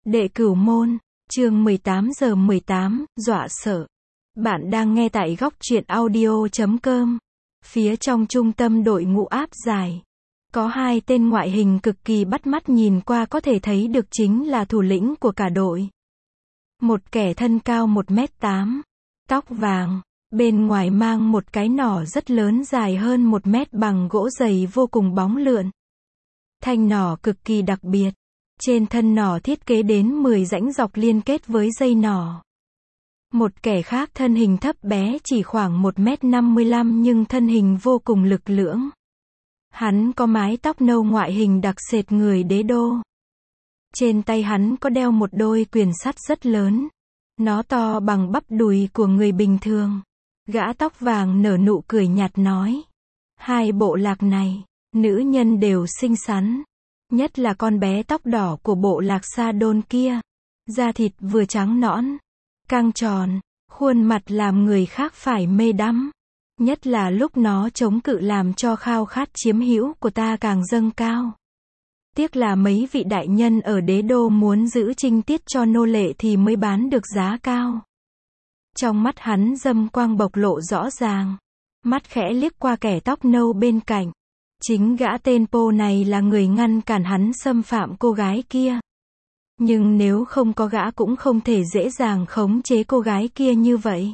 Đệ Cửu Môn, chương 18 giờ 18, dọa sợ. Bạn đang nghe tại góc truyện audio.com. Phía trong trung tâm đội ngũ áp giải, có hai tên ngoại hình cực kỳ bắt mắt, nhìn qua có thể thấy được chính là thủ lĩnh của cả đội. Một kẻ thân cao 1m8, tóc vàng, bên ngoài mang một cái nỏ rất lớn dài hơn 1 mét bằng gỗ dày vô cùng bóng lượn. Thanh nỏ cực kỳ đặc biệt. Trên thân nỏ thiết kế đến 10 rãnh dọc liên kết với dây nỏ. Một kẻ khác thân hình thấp bé chỉ khoảng 1m55 nhưng thân hình vô cùng lực lưỡng. Hắn có mái tóc nâu, ngoại hình đặc sệt người đế đô. Trên tay hắn có đeo một đôi quyền sắt rất lớn. Nó to bằng bắp đùi của người bình thường. Gã tóc vàng nở nụ cười nhạt nói. Hai bộ lạc này, nữ nhân đều xinh xắn. Nhất là con bé tóc đỏ của bộ lạc Sa Đôn kia. Da thịt vừa trắng nõn, căng tròn, khuôn mặt làm người khác phải mê đắm. Nhất là lúc nó chống cự làm cho khao khát chiếm hữu của ta càng dâng cao. Tiếc là mấy vị đại nhân ở đế đô muốn giữ trinh tiết cho nô lệ thì mới bán được giá cao. Trong mắt hắn dâm quang bộc lộ rõ ràng. Mắt khẽ liếc qua kẻ tóc nâu bên cạnh. Chính gã tên Po này là người ngăn cản hắn xâm phạm cô gái kia. Nhưng nếu không có gã cũng không thể dễ dàng khống chế cô gái kia như vậy.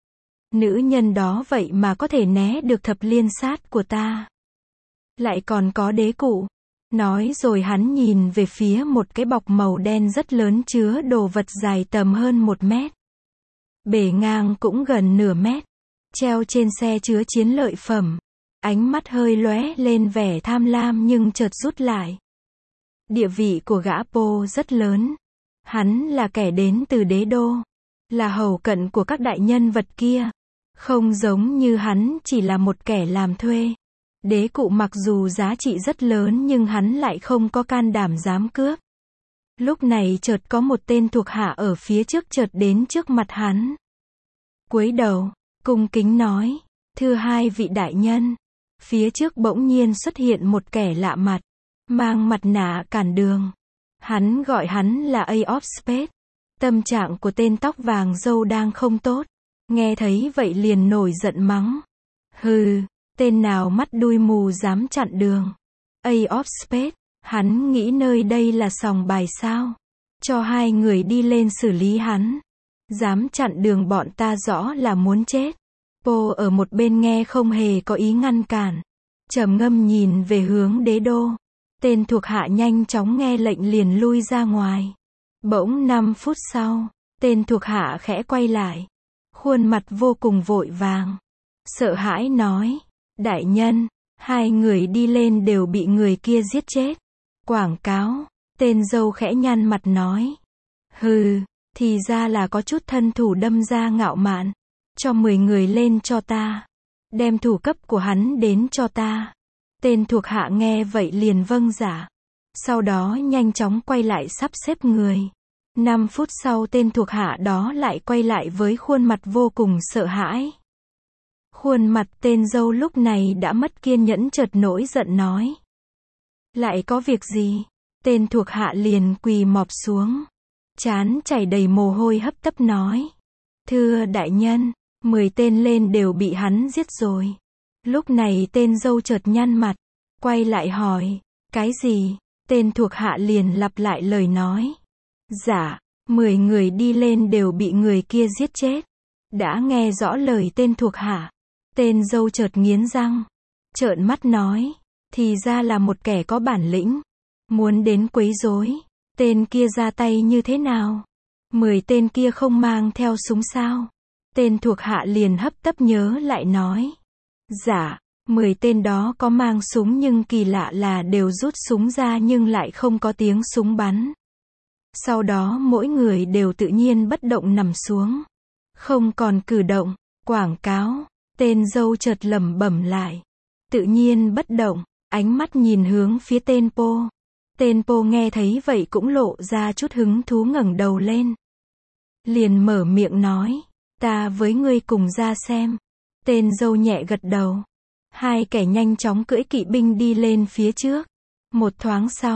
Nữ nhân đó vậy mà có thể né được thập liên sát của ta. Lại còn có đế cụ. Nói rồi hắn nhìn về phía một cái bọc màu đen rất lớn chứa đồ vật dài tầm hơn 1 mét. Bề ngang cũng gần nửa mét. Treo trên xe chứa chiến lợi phẩm. Ánh mắt hơi lóe lên vẻ tham lam nhưng chợt rút lại. Địa vị của gã Po rất lớn. Hắn là kẻ đến từ đế đô. Là hầu cận của các đại nhân vật kia. Không giống như hắn chỉ là một kẻ làm thuê. Đế cụ mặc dù giá trị rất lớn nhưng hắn lại không có can đảm dám cướp. Lúc này chợt có một tên thuộc hạ ở phía trước chợt đến trước mặt hắn. Cúi đầu, cung kính nói. Thưa hai vị đại nhân. Phía trước bỗng nhiên xuất hiện một kẻ lạ mặt, mang mặt nạ cản đường. Hắn gọi hắn là A of Space. Tâm trạng của tên tóc vàng râu đang không tốt. Nghe thấy vậy liền nổi giận mắng. Hừ, tên nào mắt đuôi mù dám chặn đường. A of Space, hắn nghĩ nơi đây là sòng bài sao? Cho hai người đi lên xử lý hắn. Dám chặn đường bọn ta rõ là muốn chết. Po ở một bên nghe không hề có ý ngăn cản. Trầm ngâm nhìn về hướng đế đô. Tên thuộc hạ nhanh chóng nghe lệnh liền lui ra ngoài. Bỗng 5 phút sau, tên thuộc hạ khẽ quay lại. Khuôn mặt vô cùng vội vàng. Sợ hãi nói. Đại nhân, hai người đi lên đều bị người kia giết chết. Quảng cáo. Tên dâu khẽ nhăn mặt nói. Hừ, thì ra là có chút thân thủ đâm ra ngạo mạn. Cho 10 người lên cho ta. Đem thủ cấp của hắn đến cho ta. Tên thuộc hạ nghe vậy liền vâng dạ. Sau đó nhanh chóng quay lại sắp xếp người. 5 phút sau tên thuộc hạ đó lại quay lại với khuôn mặt vô cùng sợ hãi. Khuôn mặt tên dâu lúc này đã mất kiên nhẫn chợt nổi giận nói. Lại có việc gì? Tên thuộc hạ liền quỳ mọp xuống. Trán chảy đầy mồ hôi hấp tấp nói. Thưa đại nhân. 10 tên lên đều bị hắn giết rồi. Lúc này tên dâu chợt nhăn mặt, quay lại hỏi, cái gì? Tên thuộc hạ liền lặp lại lời nói. Dạ, 10 người đi lên đều bị người kia giết chết. Đã nghe rõ lời tên thuộc hạ. Tên dâu chợt nghiến răng, trợn mắt nói, thì ra là một kẻ có bản lĩnh. Muốn đến quấy rối. Tên kia ra tay như thế nào? 10 tên kia không mang theo súng sao? Tên thuộc hạ liền hấp tấp nhớ lại nói. Dạ, 10 tên đó có mang súng nhưng kỳ lạ là đều rút súng ra nhưng lại không có tiếng súng bắn. Sau đó mỗi người đều tự nhiên bất động nằm xuống. Không còn cử động. Quảng cáo. Tên dâu chợt lẩm bẩm lại. Tự nhiên bất động. Ánh mắt nhìn hướng phía tên Po. Tên Po nghe thấy vậy cũng lộ ra chút hứng thú ngẩng đầu lên. Liền mở miệng nói. Ta với ngươi cùng ra xem. Tên dâu nhẹ gật đầu. Hai kẻ nhanh chóng cưỡi kỵ binh đi lên phía trước. Một thoáng sau,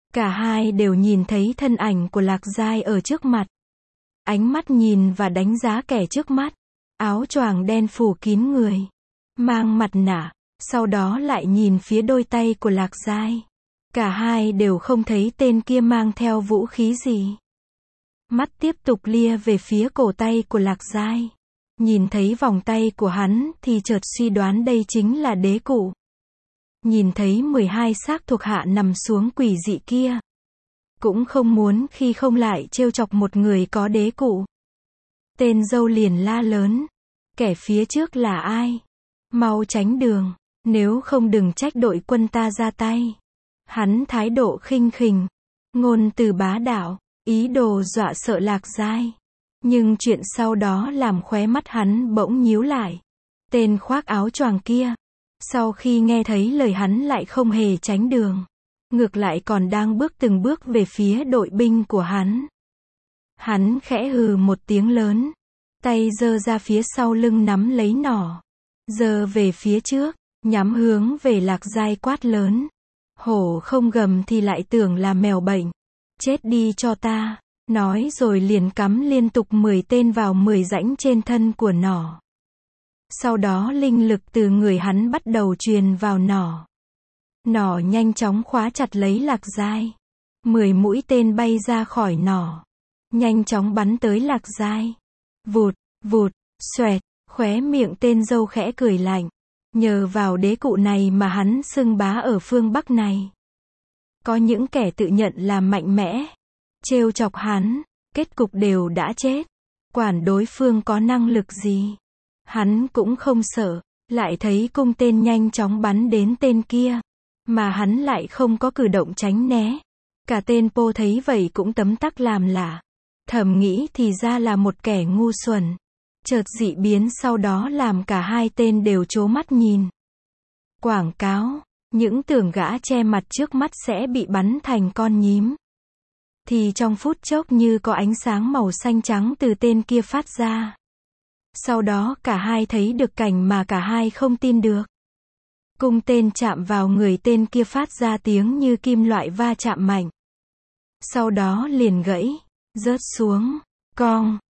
Cả hai đều nhìn thấy thân ảnh của Lạc Giai ở trước mặt. Ánh mắt nhìn và đánh giá kẻ trước mắt. Áo choàng đen phủ kín người. Mang mặt nạ. Sau đó lại nhìn phía đôi tay của Lạc Giai. Cả hai đều không thấy tên kia mang theo vũ khí gì. Mắt tiếp tục lia về phía cổ tay của Lạc Giai. Nhìn thấy vòng tay của hắn thì chợt suy đoán đây chính là đế cụ. Nhìn thấy 12 xác thuộc hạ nằm xuống quỷ dị kia. Cũng không muốn khi không lại trêu chọc một người có đế cụ. Tên dâu liền la lớn. Kẻ phía trước là ai? Mau tránh đường, nếu không đừng trách đội quân ta ra tay. Hắn thái độ khinh khỉnh, ngôn từ bá đạo, ý đồ dọa sợ Lạc Giai. Nhưng chuyện sau đó làm khóe mắt hắn bỗng nhíu lại. Tên khoác áo choàng kia, sau khi nghe thấy lời hắn lại không hề tránh đường. Ngược lại còn đang bước từng bước về phía đội binh của hắn. Hắn khẽ hừ một tiếng lớn. Tay giơ ra phía sau lưng nắm lấy nỏ. Giơ về phía trước, nhắm hướng về Lạc Giai quát lớn. Hổ không gầm thì lại tưởng là mèo bệnh. Chết đi cho ta. Nói rồi liền cắm liên tục 10 tên vào 10 rãnh trên thân của nỏ. Sau đó linh lực từ người hắn bắt đầu truyền vào nỏ. Nỏ nhanh chóng khóa chặt lấy Lạc Giai. 10 mũi tên bay ra khỏi nỏ. Nhanh chóng bắn tới Lạc Giai. Vụt, vụt, xoẹt, khóe miệng tên dâu khẽ cười lạnh. Nhờ vào đế cụ này mà hắn xưng bá ở phương Bắc này. Có những kẻ tự nhận là mạnh mẽ. Trêu chọc hắn, kết cục đều đã chết. Quản đối phương có năng lực gì. Hắn cũng không sợ, lại thấy cung tên nhanh chóng bắn đến tên kia. Mà hắn lại không có cử động tránh né. Cả tên Po thấy vậy cũng tấm tắc làm lạ. Thầm nghĩ thì ra là một kẻ ngu xuẩn. Chợt dị biến sau đó làm cả hai tên đều trố mắt nhìn. Quảng cáo, những tưởng gã che mặt trước mắt sẽ bị bắn thành con nhím. Thì trong phút chốc như có ánh sáng màu xanh trắng từ tên kia phát ra. Sau đó cả hai thấy được cảnh mà cả hai không tin được. Cung tên chạm vào người tên kia phát ra tiếng như kim loại va chạm mạnh. Sau đó liền gãy, rớt xuống, cong,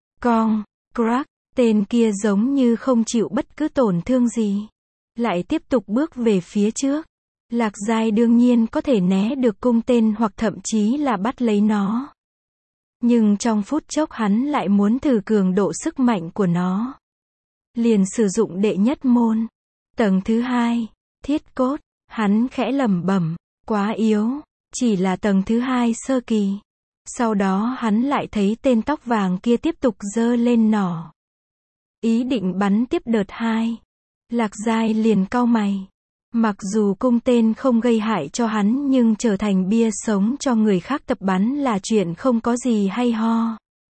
crack, tên kia giống như không chịu bất cứ tổn thương gì. Lại tiếp tục bước về phía trước. Lạc Giai đương nhiên có thể né được cung tên hoặc thậm chí là bắt lấy nó. Nhưng trong phút chốc hắn lại muốn thử cường độ sức mạnh của nó. Liền sử dụng đệ nhất môn. Tầng thứ 2, thiết cốt, hắn khẽ lẩm bẩm, quá yếu, chỉ là tầng thứ 2 sơ kỳ. Sau đó hắn lại thấy tên tóc vàng kia tiếp tục giơ lên nỏ. Ý định bắn tiếp đợt 2. Lạc Giai liền cau mày. Mặc dù cung tên không gây hại cho hắn nhưng trở thành bia sống cho người khác tập bắn là chuyện không có gì hay ho.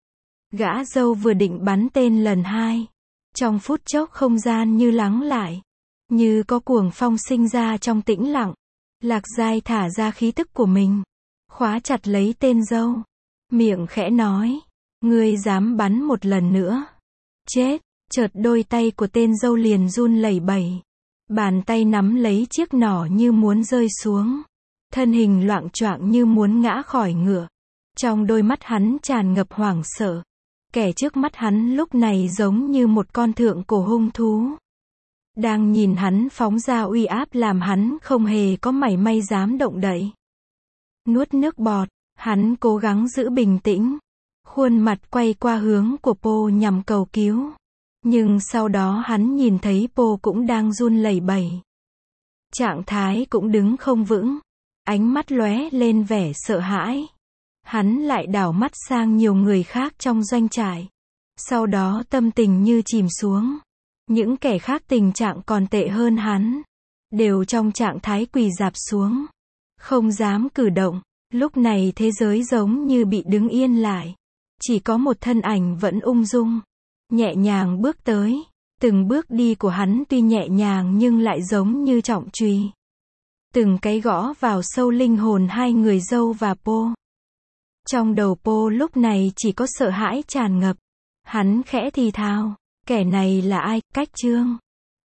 Gã dâu vừa định bắn tên lần 2. Trong phút chốc không gian như lắng lại. Như có cuồng phong sinh ra trong tĩnh lặng. Lạc Giai thả ra khí tức của mình. Khóa chặt lấy tên dâu. Miệng khẽ nói. Ngươi dám bắn một lần nữa. Chết. Chợt đôi tay của tên dâu liền run lẩy bẩy. Bàn tay nắm lấy chiếc nỏ như muốn rơi xuống. Thân hình loạng choạng như muốn ngã khỏi ngựa. Trong đôi mắt hắn tràn ngập hoảng sợ. Kẻ trước mắt hắn lúc này giống như một con thượng cổ hung thú. Đang nhìn hắn phóng ra uy áp làm hắn không hề có mảy may dám động đậy. Nuốt nước bọt, hắn cố gắng giữ bình tĩnh. Khuôn mặt quay qua hướng của Po nhằm cầu cứu. Nhưng sau đó hắn nhìn thấy Po cũng đang run lẩy bẩy. Trạng thái cũng đứng không vững. Ánh mắt lóe lên vẻ sợ hãi. Hắn lại đảo mắt sang nhiều người khác trong doanh trại. Sau đó tâm tình như chìm xuống. Những kẻ khác tình trạng còn tệ hơn hắn. Đều trong trạng thái quỳ rạp xuống. Không dám cử động. Lúc này thế giới giống như bị đứng yên lại. Chỉ có một thân ảnh vẫn ung dung. Nhẹ nhàng bước tới. Từng bước đi của hắn tuy nhẹ nhàng nhưng lại giống như trọng chùy. Từng cái gõ vào sâu linh hồn hai người dâu và Po. Trong đầu Po lúc này chỉ có sợ hãi tràn ngập. Hắn khẽ thì thào. Kẻ này là ai? Cách Trương.